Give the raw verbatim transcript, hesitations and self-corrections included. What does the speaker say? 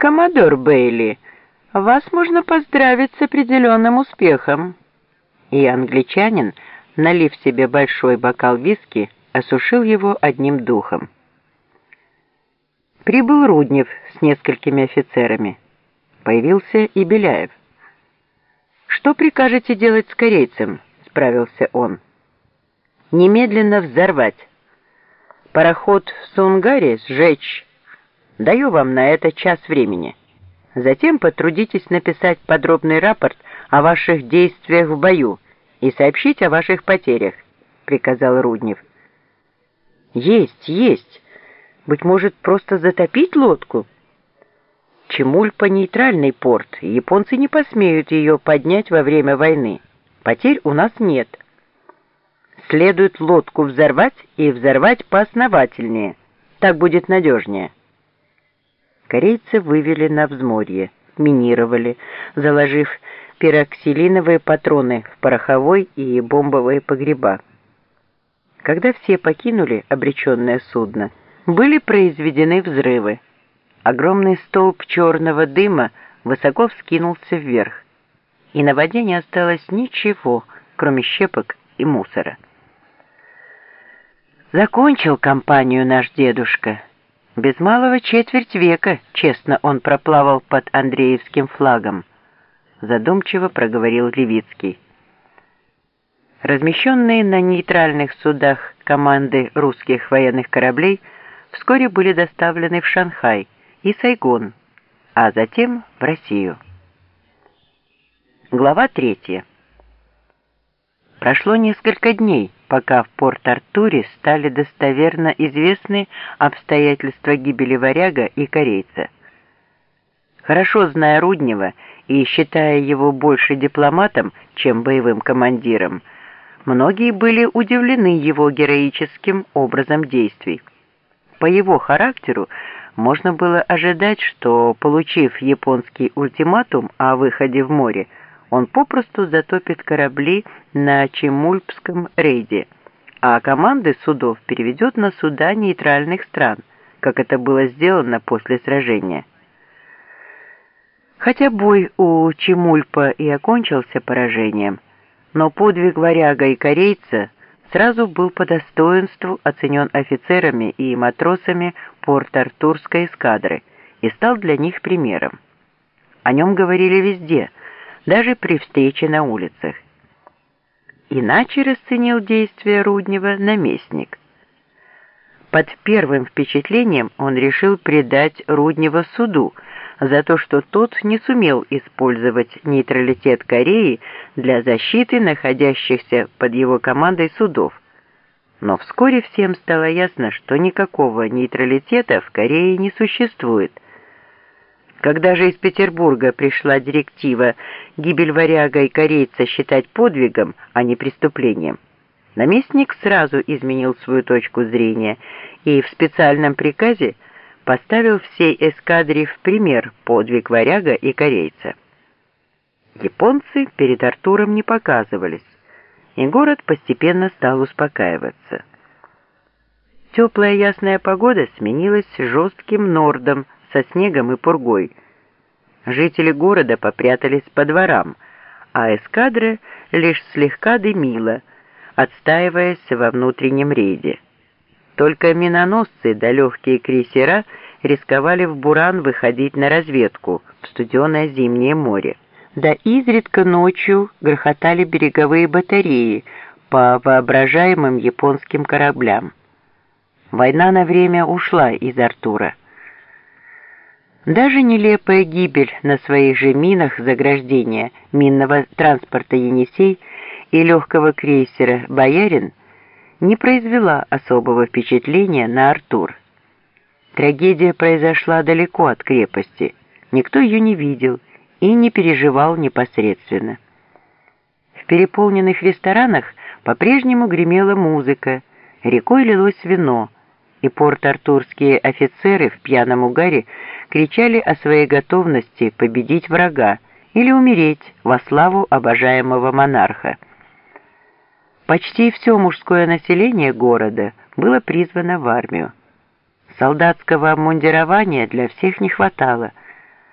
«Коммодор Бейли, вас можно поздравить с определенным успехом». И англичанин, налив себе большой бокал виски, осушил его одним духом. Прибыл Руднев с несколькими офицерами. Появился и Беляев. «Что прикажете делать с корейцем?» — справился он. «Немедленно взорвать. Пароход в Сунгаре сжечь. Даю вам на это час времени. Затем потрудитесь написать подробный рапорт о ваших действиях в бою и сообщить о ваших потерях», — приказал Руднев. «Есть, есть. Быть может, просто затопить лодку?» Чемульпа — нейтральный порт, и японцы не посмеют ее поднять во время войны. Потерь у нас нет. Следует лодку взорвать и взорвать поосновательнее. Так будет надежнее. Корейцы вывели на взморье, минировали, заложив пироксилиновые патроны в пороховой и бомбовые погреба. Когда все покинули обреченное судно, были произведены взрывы. Огромный столб черного дыма высоко вскинулся вверх, и на воде не осталось ничего, кроме щепок и мусора. Закончил кампанию наш дедушка. Без малого четверть века честно он проплавал под Андреевским флагом, задумчиво проговорил Левицкий. Размещенные на нейтральных судах команды русских военных кораблей вскоре были доставлены в Шанхай и Сайгон, а затем в Россию. Глава третья. Прошло несколько дней, пока в Порт-Артуре стали достоверно известны обстоятельства гибели варяга и корейца. Хорошо зная Руднева и считая его больше дипломатом, чем боевым командиром, многие были удивлены его героическим образом действий. По его характеру можно было ожидать, что, получив японский ультиматум о выходе в море, он попросту затопит корабли на Чемульпском рейде, а команды судов переведет на суда нейтральных стран, как это было сделано после сражения. Хотя бой у Чемульпа и окончился поражением, но подвиг варяга и корейца сразу был по достоинству оценен офицерами и матросами Порт-Артурской эскадры и стал для них примером. О нем говорили везде, даже при встрече на улицах. Иначе расценил действия Руднева наместник. Под первым впечатлением он решил предать Руднева суду за то, что тот не сумел использовать нейтралитет Кореи для защиты находящихся под его командой судов. Но вскоре всем стало ясно, что никакого нейтралитета в Корее не существует. Когда же из Петербурга пришла директива гибель варяга и корейца считать подвигом, а не преступлением, наместник сразу изменил свою точку зрения и в специальном приказе поставил всей эскадре в пример подвиг варяга и корейца. Японцы перед Артуром не показывались, и город постепенно стал успокаиваться. Теплая ясная погода сменилась жестким нордом со снегом и пургой. Жители города попрятались по дворам, а эскадра лишь слегка дымила, отстаиваясь во внутреннем рейде. Только миноносцы да легкие крейсера рисковали в буран выходить на разведку в студеное зимнее море. Да изредка ночью грохотали береговые батареи по воображаемым японским кораблям. Война на время ушла из Артура. Даже нелепая гибель на своих же минах заграждения минного транспорта «Енисей» и легкого крейсера «Боярин» не произвела особого впечатления на Артур. Трагедия произошла далеко от крепости, никто ее не видел и не переживал непосредственно. В переполненных ресторанах по-прежнему гремела музыка, рекой лилось вино, и порт-артурские офицеры в пьяном угаре кричали о своей готовности победить врага или умереть во славу обожаемого монарха. Почти все мужское население города было призвано в армию. Солдатского обмундирования для всех не хватало,